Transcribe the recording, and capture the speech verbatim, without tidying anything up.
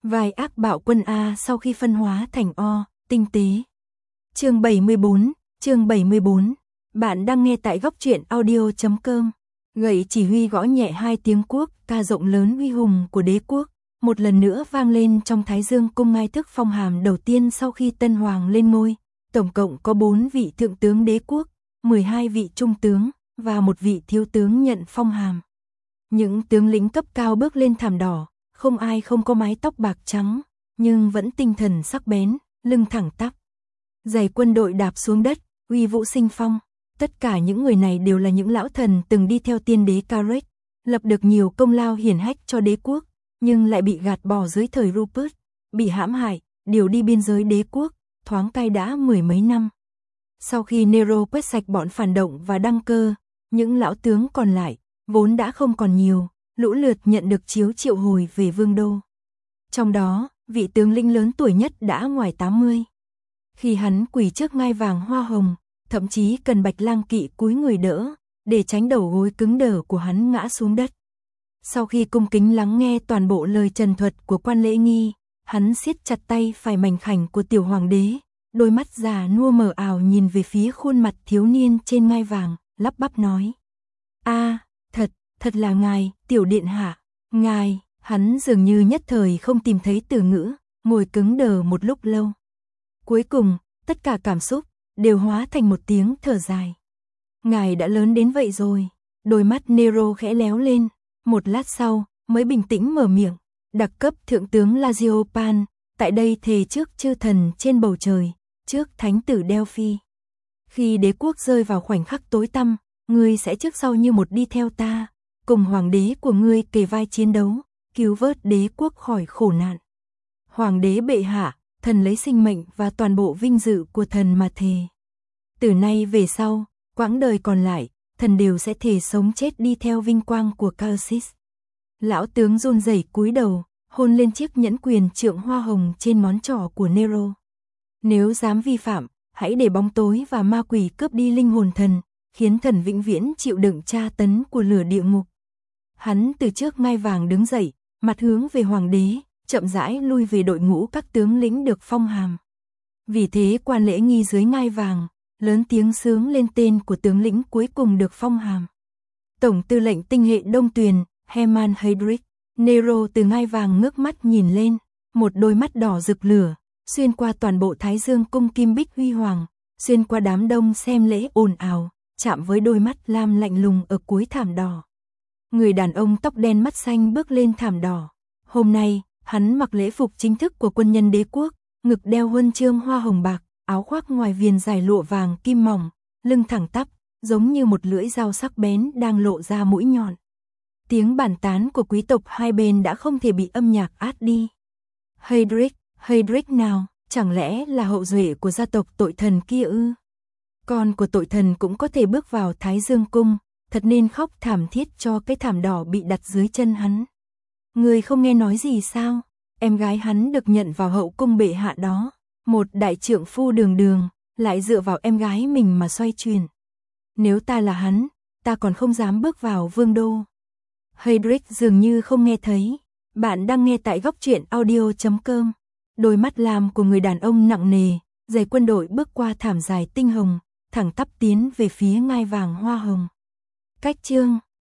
Vai ác bạo quân A sau khi phân hóa thành O, tinh tế. Chương bảy mươi bốn, chương bảy mươi bốn. Bạn đang nghe tại góc truyện audio chấm com. Gậy chỉ huy gõ nhẹ hai tiếng quốc, ca rộng lớn uy hùng của đế quốc, một lần nữa vang lên trong Thái Dương cung ngai thức phong hàm đầu tiên sau khi Tân Hoàng lên ngôi. Tổng cộng có bốn vị thượng tướng đế quốc, mười hai vị trung tướng và một vị thiếu tướng nhận phong hàm. Những tướng lĩnh cấp cao bước lên thảm đỏ, không ai không có mái tóc bạc trắng, nhưng vẫn tinh thần sắc bén, lưng thẳng tắp. Giày quân đội đạp xuống đất, uy vũ sinh phong. Tất cả những người này đều là những lão thần từng đi theo tiên đế Carrick, lập được nhiều công lao hiển hách cho đế quốc, nhưng lại bị gạt bỏ dưới thời Rupert, bị hãm hại, điều đi biên giới đế quốc, thoáng cai đã mười mấy năm. Sau khi Nero quét sạch bọn phản động và đăng cơ, những lão tướng còn lại, vốn đã không còn nhiều, lũ lượt nhận được chiếu triệu hồi về vương đô. Trong đó, vị tướng lĩnh lớn tuổi nhất đã ngoài tám mươi. Khi hắn quỳ trước ngai vàng hoa hồng, thậm chí cần Bạch Lang Kỵ cúi người đỡ, để tránh đầu gối cứng đờ của hắn ngã xuống đất. Sau khi cung kính lắng nghe toàn bộ lời trần thuật của quan lễ nghi, hắn siết chặt tay phải mảnh khảnh của tiểu hoàng đế, đôi mắt già nua mờ ảo nhìn về phía khuôn mặt thiếu niên trên ngai vàng, lắp bắp nói: "A, thật, thật là ngài, tiểu điện hạ, ngài." Hắn dường như nhất thời không tìm thấy từ ngữ, ngồi cứng đờ một lúc lâu. Cuối cùng, tất cả cảm xúc đều hóa thành một tiếng thở dài. "Ngài đã lớn đến vậy rồi." Đôi mắt Nero khẽ léo lên, một lát sau mới bình tĩnh mở miệng: "Đặc cấp thượng tướng Lazio Pan, tại đây thề trước chư thần trên bầu trời, trước thánh tử Delphi. Khi đế quốc rơi vào khoảnh khắc tối tăm, ngươi sẽ trước sau như một đi theo ta, cùng hoàng đế của ngươi kề vai chiến đấu, cứu vớt đế quốc khỏi khổ nạn. Hoàng đế bệ hạ, thần lấy sinh mệnh và toàn bộ vinh dự của thần mà thề. Từ nay về sau, quãng đời còn lại, thần đều sẽ thề sống chết đi theo vinh quang của Caersis." Lão tướng run rẩy cúi đầu, hôn lên chiếc nhẫn quyền trượng hoa hồng trên ngón trỏ của Nero. "Nếu dám vi phạm, hãy để bóng tối và ma quỷ cướp đi linh hồn thần, khiến thần vĩnh viễn chịu đựng tra tấn của lửa địa ngục." Hắn từ trước ngai vàng đứng dậy, mặt hướng về hoàng đế, chậm rãi lui về đội ngũ các tướng lĩnh được phong hàm. Vì thế quan lễ nghi dưới ngai vàng, lớn tiếng sướng lên tên của tướng lĩnh cuối cùng được phong hàm. Tổng tư lệnh tinh hệ Đông Tuyền, Hermann Heydrich. Nero từ ngai vàng ngước mắt nhìn lên, một đôi mắt đỏ rực lửa, xuyên qua toàn bộ Thái Dương cung kim bích huy hoàng, xuyên qua đám đông xem lễ ồn ào, chạm với đôi mắt lam lạnh lùng ở cuối thảm đỏ. Người đàn ông tóc đen mắt xanh bước lên thảm đỏ. Hôm nay, hắn mặc lễ phục chính thức của quân nhân đế quốc, ngực đeo huân chương hoa hồng bạc, áo khoác ngoài viền dài lụa vàng kim mỏng, lưng thẳng tắp, giống như một lưỡi dao sắc bén đang lộ ra mũi nhọn. Tiếng bàn tán của quý tộc hai bên đã không thể bị âm nhạc át đi. "Heydrich, Heydrich nào, chẳng lẽ là hậu duệ của gia tộc tội thần kia ư? Con của tội thần cũng có thể bước vào Thái Dương cung, thật nên khóc thảm thiết cho cái thảm đỏ bị đặt dưới chân hắn. Người không nghe nói gì sao? Em gái hắn được nhận vào hậu cung bệ hạ đó, một đại trượng phu đường đường, lại dựa vào em gái mình mà xoay chuyển. Nếu ta là hắn, ta còn không dám bước vào vương đô." Heydrich dường như không nghe thấy. Bạn đang nghe tại góc truyện audio chấm com. Đôi mắt lam của người đàn ông nặng nề, giày quân đội bước qua thảm dài tinh hồng, thẳng tắp tiến về phía ngai vàng hoa hồng. Cách chương